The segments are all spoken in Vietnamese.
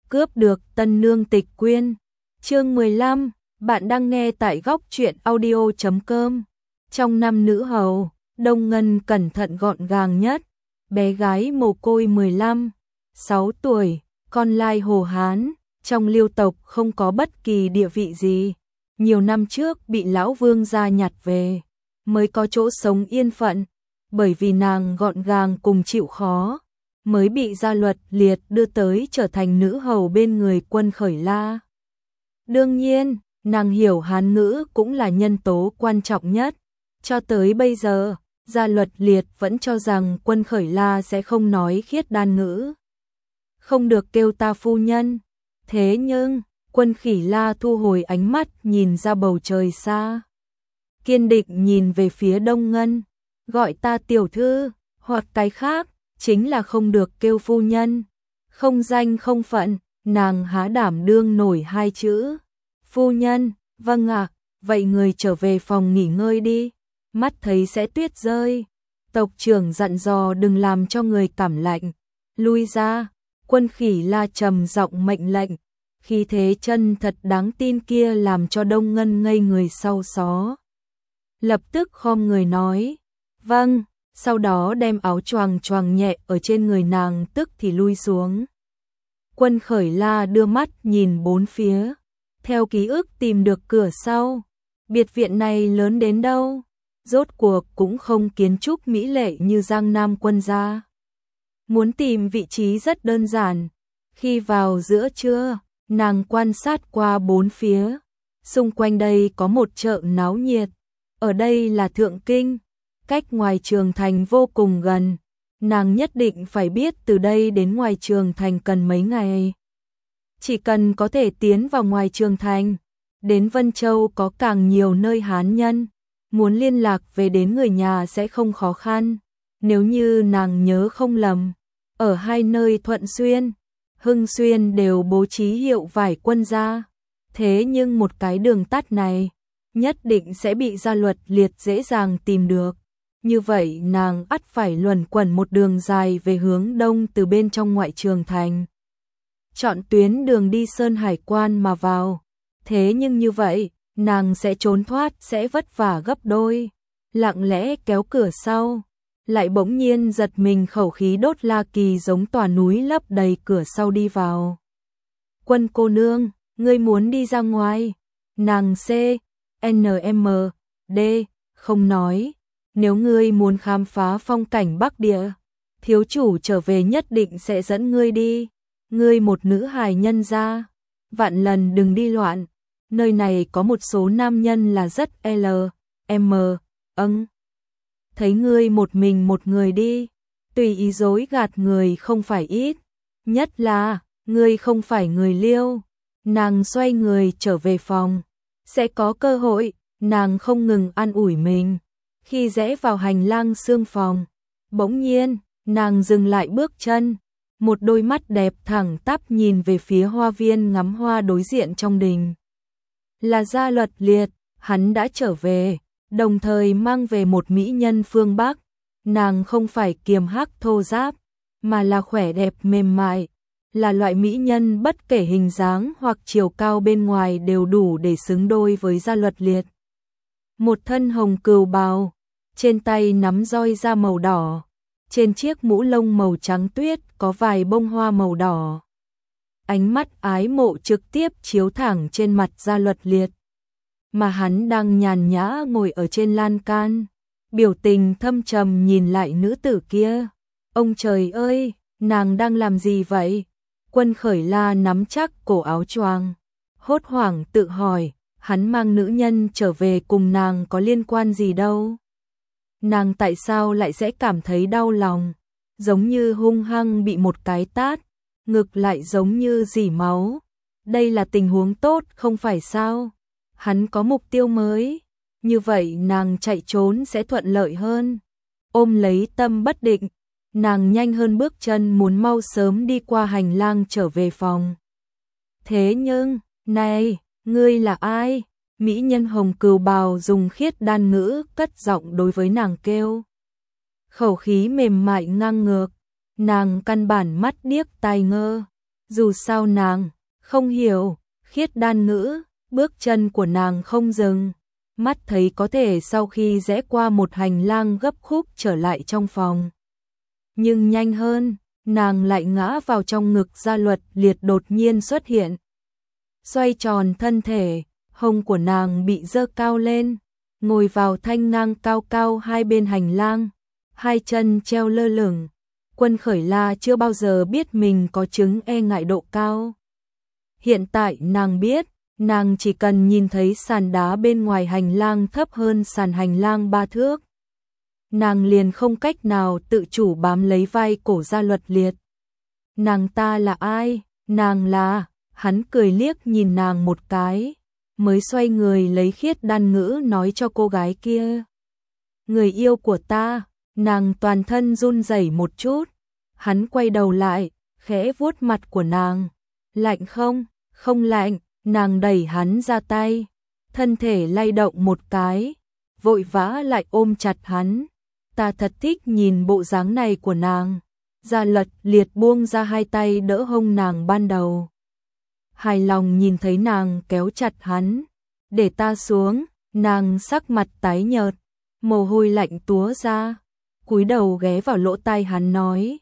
Cướp được tân nương tịch quyên. Chương 15, bạn đang nghe tại góc truyện audio.com. Trong năm nữ hầu, Đông Ngân cẩn thận gọn gàng nhất, bé gái mồ côi 6 tuổi, con lai Hồ Hán, trong Liêu tộc không có bất kỳ địa vị gì. Nhiều năm trước bị lão vương gia nhặt về, mới có chỗ sống yên phận, bởi vì nàng gọn gàng cùng chịu khó, mới bị Gia Luật Liệt đưa tới trở thành nữ hầu bên người Quân Khởi La. Đương nhiên, nàng hiểu Hán ngữ cũng là nhân tố quan trọng nhất. Cho tới bây giờ, Gia Luật Liệt vẫn cho rằng Quân Khởi La sẽ không nói khiết đan ngữ. Không được kêu ta phu nhân. Thế nhưng, Quân Khỉ La thu hồi ánh mắt nhìn ra bầu trời xa. Kiên định nhìn về phía Đông Ngân, gọi ta tiểu thư, hoặc cái khác, chính là không được kêu phu nhân. Không danh không phận, nàng há đảm đương nổi hai chữ. Phu nhân, vâng ạ, vậy người trở về phòng nghỉ ngơi đi, mắt thấy sẽ tuyết rơi. Tộc trưởng dặn dò đừng làm cho người cảm lạnh. Lui ra, Quân Khỉ La trầm giọng mệnh lệnh. Khi thế chân thật đáng tin kia làm cho Đông Ngân ngây người sau xó. Lập tức khom người nói, vâng, sau đó đem áo choàng choàng nhẹ ở trên người nàng tức thì lui xuống. Quân Khởi La đưa mắt nhìn bốn phía, theo ký ức tìm được cửa sau. Biệt viện này lớn đến đâu, rốt cuộc cũng không kiến trúc mỹ lệ như Giang Nam Quân gia. Muốn tìm vị trí rất đơn giản. Khi vào giữa trưa, nàng quan sát qua bốn phía, xung quanh đây có một chợ náo nhiệt. Ở đây là Thượng Kinh, cách ngoài Trường Thành vô cùng gần. Nàng nhất định phải biết từ đây đến ngoài Trường Thành cần mấy ngày. Chỉ cần có thể tiến vào ngoài Trường Thành, đến Vân Châu có càng nhiều nơi Hán nhân, muốn liên lạc về đến người nhà sẽ không khó khăn. Nếu như nàng nhớ không lầm, ở hai nơi Thuận Xuyên, Hưng Xuyên đều bố trí hiệu vải quân gia. Thế nhưng một cái đường tắt này, nhất định sẽ bị Gia Luật Liệt dễ dàng tìm được. Như vậy nàng ắt phải luẩn quẩn một đường dài về hướng đông từ bên trong ngoại Trường Thành. Chọn tuyến đường đi Sơn Hải Quan mà vào. Thế nhưng như vậy, nàng sẽ trốn thoát, sẽ vất vả gấp đôi. Lặng lẽ kéo cửa sau, lại bỗng nhiên giật mình, khẩu khí đốt La Kỳ giống tòa núi lấp đầy cửa sau đi vào. Quân cô nương, ngươi muốn đi ra ngoài? Nàng CNM D không nói. Nếu ngươi muốn khám phá phong cảnh Bắc Địa, thiếu chủ trở về nhất định sẽ dẫn ngươi đi. Ngươi một nữ hài nhân gia, vạn lần đừng đi loạn. Nơi này có một số nam nhân là rất thấy ngươi một mình một người đi, tùy ý dối gạt người không phải ít. Nhất là, ngươi không phải người Liêu. Nàng xoay người trở về phòng, sẽ có cơ hội. Nàng không ngừng an ủi mình. Khi rẽ vào hành lang xương phòng, bỗng nhiên, nàng dừng lại bước chân. Một đôi mắt đẹp thẳng tắp nhìn về phía hoa viên ngắm hoa đối diện trong đình. Là Gia Luật Liệt, hắn đã trở về, đồng thời mang về một mỹ nhân phương Bắc. Nàng không phải kiềm hắc thô ráp, mà là khỏe đẹp mềm mại, là loại mỹ nhân bất kể hình dáng hoặc chiều cao bên ngoài đều đủ để xứng đôi với Gia Luật Liệt. Một thân hồng cừu bào, trên tay nắm roi da màu đỏ, trên chiếc mũ lông màu trắng tuyết có vài bông hoa màu đỏ. Ánh mắt ái mộ trực tiếp chiếu thẳng trên mặt Gia Luật Liệt, mà hắn đang nhàn nhã ngồi ở trên lan can, biểu tình thâm trầm nhìn lại nữ tử kia. Ông trời ơi, nàng đang làm gì vậy? Quân Khởi La nắm chắc cổ áo choàng, hốt hoảng tự hỏi, hắn mang nữ nhân trở về cùng nàng có liên quan gì đâu? Nàng tại sao lại sẽ cảm thấy đau lòng, giống như hung hăng bị một cái tát, ngực lại giống như rỉ máu. Đây là tình huống tốt không phải sao? Hắn có mục tiêu mới, như vậy nàng chạy trốn sẽ thuận lợi hơn. Ôm lấy tâm bất định, nàng nhanh hơn bước chân muốn mau sớm đi qua hành lang trở về phòng. Thế nhưng, này, ngươi là ai? Mỹ nhân hồng cừu bào dùng khiết đan ngữ cất giọng đối với nàng kêu. Khẩu khí mềm mại ngang ngược, nàng căn bản mắt điếc tai ngơ. Dù sao nàng không hiểu khiết đan ngữ, bước chân của nàng không dừng, mắt thấy có thể sau khi rẽ qua một hành lang gấp khúc trở lại trong phòng. Nhưng nhanh hơn, nàng lại ngã vào trong ngực Gia Luật Liệt đột nhiên xuất hiện. Xoay tròn thân thể, hông của nàng bị dơ cao lên, ngồi vào thanh ngang cao cao hai bên hành lang, hai chân treo lơ lửng. Quân Khởi La chưa bao giờ biết mình có chứng e ngại độ cao. Hiện tại nàng biết, nàng chỉ cần nhìn thấy sàn đá bên ngoài hành lang thấp hơn sàn hành lang 3 thước. Nàng liền không cách nào tự chủ bám lấy vai cổ Gia Luật Liệt. Nàng ta là ai? Nàng là... Hắn cười liếc nhìn nàng một cái, mới xoay người lấy khiết đan ngữ nói cho cô gái kia. Người yêu của ta, nàng toàn thân run rẩy một chút. Hắn quay đầu lại, khẽ vuốt mặt của nàng. Lạnh không? Không lạnh. Nàng đẩy hắn ra tay, thân thể lay động một cái, vội vã lại ôm chặt hắn. Ta thật thích nhìn bộ dáng này của nàng. Gia Luật Liệt buông ra hai tay đỡ hông nàng ban đầu. Hài lòng nhìn thấy nàng kéo chặt hắn. Để ta xuống. Nàng sắc mặt tái nhợt, mồ hôi lạnh túa ra, cúi đầu ghé vào lỗ tai hắn nói.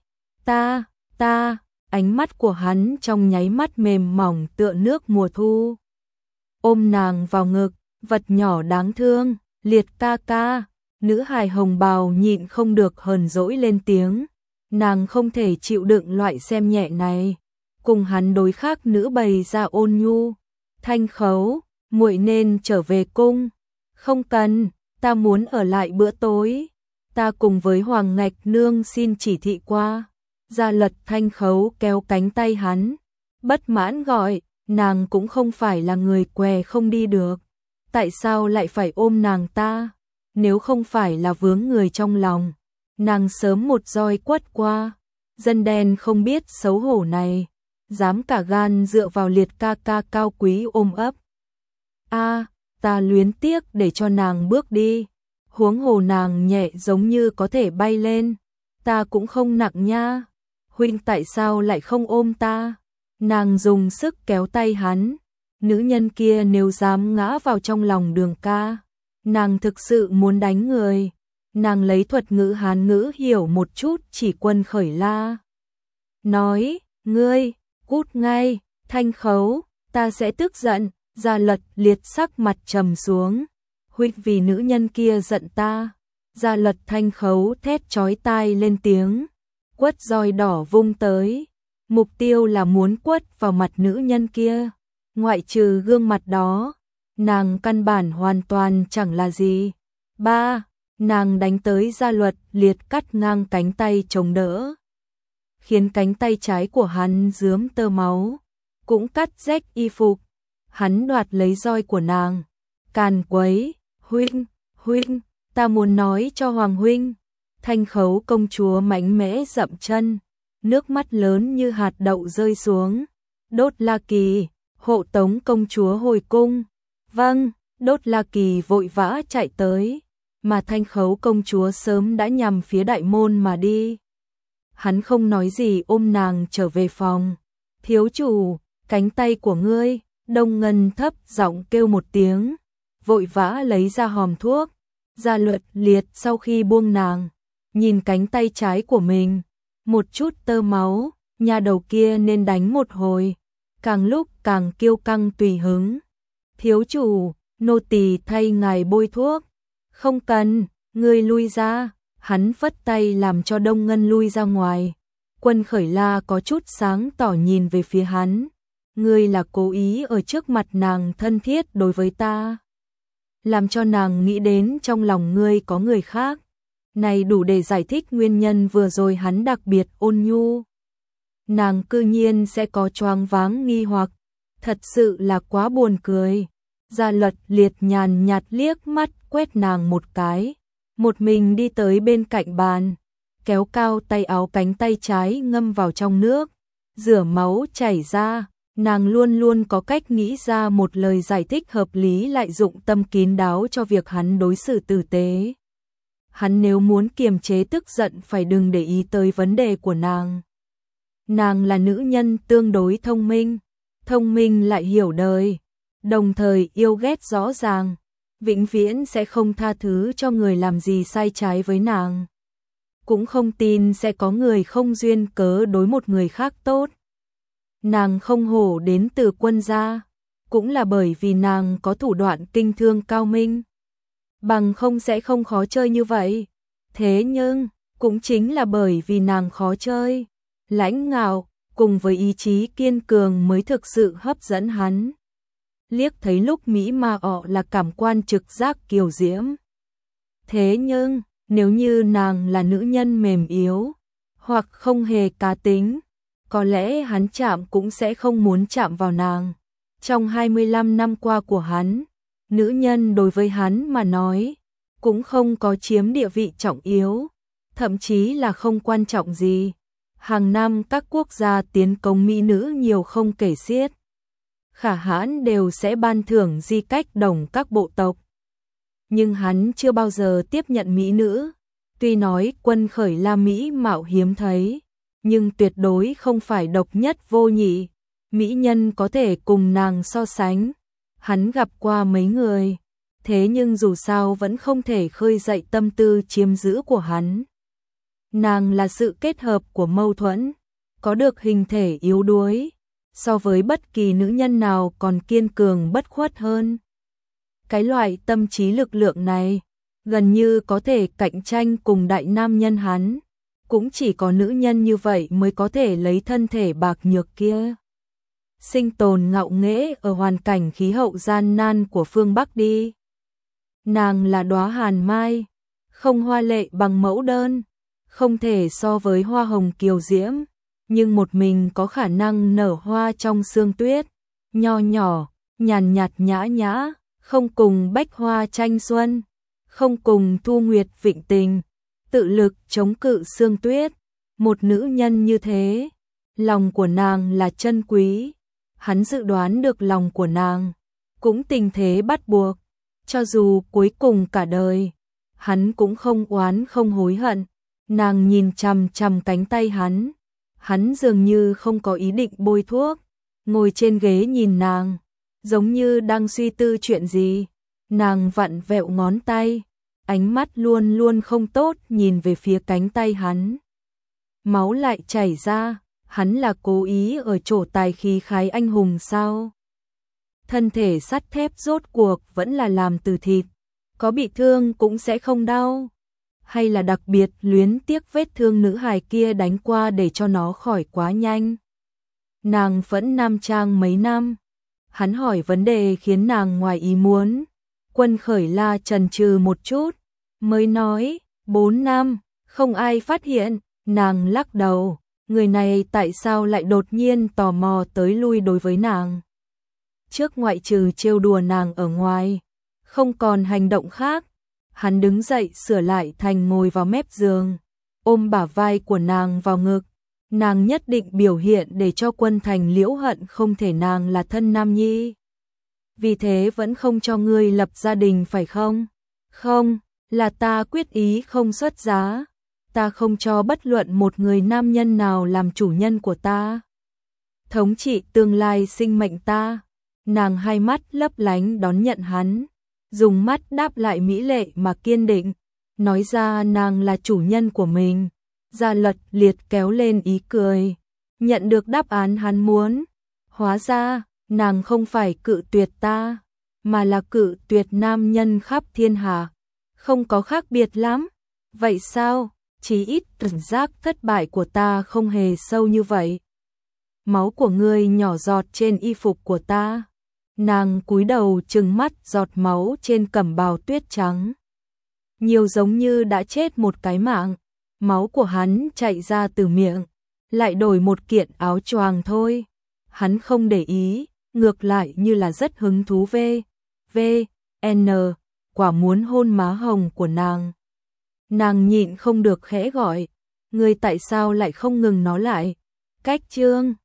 Ta. Ánh mắt của hắn trong nháy mắt mềm mỏng tựa nước mùa thu. Ôm nàng vào ngực, vật nhỏ đáng thương, Liệt ca ca. Nữ hài hồng bào nhịn không được hờn dỗi lên tiếng. Nàng không thể chịu đựng loại xem nhẹ này. Cùng hắn đối khác nữ bày ra ôn nhu. Thanh Khấu, muội nên trở về cung. Không cần, ta muốn ở lại bữa tối. Ta cùng với Hoàng Ngạch Nương xin chỉ thị qua. Gia Luật Thanh Khấu kéo cánh tay hắn, bất mãn gọi, nàng cũng không phải là người què không đi được. Tại sao lại phải ôm nàng ta? Nếu không phải là vướng người trong lòng, nàng sớm một roi quất qua. Dân đen không biết xấu hổ này, dám cả gan dựa vào Liệt ca ca cao quý ôm ấp. Ta luyến tiếc để cho nàng bước đi. Huống hồ nàng nhẹ giống như có thể bay lên. Ta cũng không nặng nha. Huynh tại sao lại không ôm ta? Nàng dùng sức kéo tay hắn. Nữ nhân kia nếu dám ngã vào trong lòng Đường ca, nàng thực sự muốn đánh người. Nàng lấy thuật ngữ Hán ngữ hiểu một chút chỉ Quân Khởi La. Nói, ngươi, cút ngay, Thanh Khấu, ta sẽ tức giận. Gia Luật Liệt sắc mặt trầm xuống. Huynh vì nữ nhân kia giận ta. Gia Luật Thanh Khấu thét chói tai lên tiếng. Quất roi đỏ vung tới. Mục tiêu là muốn quất vào mặt nữ nhân kia. Ngoại trừ gương mặt đó, nàng căn bản hoàn toàn chẳng là gì. Nàng đánh tới Gia Luật Liệt cắt ngang cánh tay chống đỡ, khiến cánh tay trái của hắn rướm tơ máu, cũng cắt rách y phục. Hắn đoạt lấy roi của nàng, càn quấy. Huynh, ta muốn nói cho Hoàng huynh. Thanh Khấu công chúa mạnh mẽ dậm chân, nước mắt lớn như hạt đậu rơi xuống. Đốt La Kỳ, hộ tống công chúa hồi cung. Vâng. Đốt La Kỳ vội vã chạy tới, mà Thanh Khấu công chúa sớm đã nhằm phía đại môn mà đi. Hắn không nói gì ôm nàng trở về phòng. Thiếu chủ, cánh tay của ngươi. Đông Ngân thấp giọng kêu một tiếng, vội vã lấy ra hòm thuốc. Gia Luật Liệt sau khi buông nàng, nhìn cánh tay trái của mình, một chút tơ máu, nhà đầu kia nên đánh một hồi, càng lúc càng kiêu căng tùy hứng. Thiếu chủ, nô tỳ thay ngài bôi thuốc. Không cần, ngươi lui ra. Hắn phất tay làm cho Đông Ngân lui ra ngoài. Quân Khởi La có chút sáng tỏ nhìn về phía hắn. Ngươi là cố ý ở trước mặt nàng thân thiết đối với ta, làm cho nàng nghĩ đến trong lòng ngươi có người khác. Này đủ để giải thích nguyên nhân vừa rồi hắn đặc biệt ôn nhu. Nàng cư nhiên sẽ có choáng váng nghi hoặc, thật sự là quá buồn cười. Gia Luật Liệt nhàn nhạt liếc mắt quét nàng một cái, một mình đi tới bên cạnh bàn, kéo cao tay áo cánh tay trái ngâm vào trong nước, rửa máu chảy ra. Nàng luôn luôn có cách nghĩ ra một lời giải thích hợp lý lại dụng tâm kín đáo cho việc hắn đối xử tử tế. Hắn nếu muốn kiềm chế tức giận phải đừng để ý tới vấn đề của nàng. Nàng là nữ nhân tương đối thông minh lại hiểu đời, đồng thời yêu ghét rõ ràng, vĩnh viễn sẽ không tha thứ cho người làm gì sai trái với nàng. Cũng không tin sẽ có người không duyên cớ đối một người khác tốt. Nàng không hổ đến từ Quân gia, cũng là bởi vì nàng có thủ đoạn kinh thương cao minh. Bằng không sẽ không khó chơi như vậy. Thế nhưng, cũng chính là bởi vì nàng khó chơi, lãnh ngạo, cùng với ý chí kiên cường mới thực sự hấp dẫn hắn. Liếc thấy lúc Mỹ Ma ọ là cảm quan trực giác kiều diễm. Thế nhưng, nếu như nàng là nữ nhân mềm yếu, hoặc không hề cá tính, có lẽ hắn chạm cũng sẽ không muốn chạm vào nàng. Trong 25 năm qua của hắn, nữ nhân đối với hắn mà nói, cũng không có chiếm địa vị trọng yếu, thậm chí là không quan trọng gì. Hàng năm các quốc gia tiến công mỹ nữ nhiều không kể xiết. Khả hãn đều sẽ ban thưởng di cách đồng các bộ tộc. Nhưng hắn chưa bao giờ tiếp nhận mỹ nữ. Tuy nói Quân Khởi La mỹ mạo hiếm thấy, nhưng tuyệt đối không phải độc nhất vô nhị. Mỹ nhân có thể cùng nàng so sánh. Hắn gặp qua mấy người, thế nhưng dù sao vẫn không thể khơi dậy tâm tư chiếm giữ của hắn. Nàng là sự kết hợp của mâu thuẫn, có được hình thể yếu đuối, so với bất kỳ nữ nhân nào còn kiên cường bất khuất hơn. Cái loại tâm trí lực lượng này, gần như có thể cạnh tranh cùng đại nam nhân hắn, cũng chỉ có nữ nhân như vậy mới có thể lấy thân thể bạc nhược kia. Sinh tồn ngạo nghễ ở hoàn cảnh khí hậu gian nan của phương Bắc đi. Nàng là đóa hàn mai, không hoa lệ bằng mẫu đơn, không thể so với hoa hồng kiều diễm, nhưng một mình có khả năng nở hoa trong sương tuyết, nho nhỏ, nhàn nhạt nhã nhã, không cùng bách hoa tranh xuân, không cùng thu nguyệt vịnh tình, tự lực chống cự sương tuyết. Một nữ nhân như thế, lòng của nàng là chân quý. Hắn dự đoán được lòng của nàng, cũng tình thế bắt buộc, cho dù cuối cùng cả đời, hắn cũng không oán không hối hận. Nàng nhìn chằm chằm cánh tay hắn dường như không có ý định bôi thuốc, ngồi trên ghế nhìn nàng, giống như đang suy tư chuyện gì. Nàng vặn vẹo ngón tay, ánh mắt luôn luôn không tốt nhìn về phía cánh tay hắn. Máu lại chảy ra. Hắn là cố ý ở chỗ tài khí khái anh hùng sao? Thân thể sắt thép rốt cuộc vẫn là làm từ thịt, có bị thương cũng sẽ không đau. Hay là đặc biệt luyến tiếc vết thương nữ hài kia đánh qua để cho nó khỏi quá nhanh? Nàng vẫn nam trang mấy năm. Hắn hỏi vấn đề khiến nàng ngoài ý muốn. Quân Khởi La chần chừ một chút, mới nói, 4 năm, không ai phát hiện. Nàng lắc đầu. Người này tại sao lại đột nhiên tò mò tới lui đối với nàng? Trước ngoại trừ trêu đùa nàng ở ngoài, không còn hành động khác. Hắn đứng dậy sửa lại thành ngồi vào mép giường, ôm bả vai của nàng vào ngực. Nàng nhất định biểu hiện để cho Quân Thành Liễu hận không thể nàng là thân nam nhi. Vì thế vẫn không cho ngươi lập gia đình phải không? Không, là ta quyết ý không xuất giá. Ta không cho bất luận một người nam nhân nào làm chủ nhân của ta. Thống trị tương lai sinh mệnh ta. Nàng hai mắt lấp lánh đón nhận hắn, dùng mắt đáp lại mỹ lệ mà kiên định, nói ra nàng là chủ nhân của mình. Gia Lật liệt kéo lên ý cười, nhận được đáp án hắn muốn. Hóa ra, nàng không phải cự tuyệt ta, mà là cự tuyệt nam nhân khắp thiên hạ. Không có khác biệt lắm. Vậy sao? Chí ít cảm giác thất bại của ta không hề sâu như vậy. Máu của ngươi nhỏ giọt trên y phục của ta. Nàng cúi đầu trừng mắt giọt máu trên cẩm bào tuyết trắng. Nhiều giống như đã chết một cái mạng. Máu của hắn chạy ra từ miệng, lại đổi một kiện áo choàng thôi. Hắn không để ý, ngược lại như là rất hứng thú N, quả muốn hôn má hồng của nàng. Nàng nhịn không được khẽ gọi, ngươi tại sao lại không ngừng nó lại? Cách chương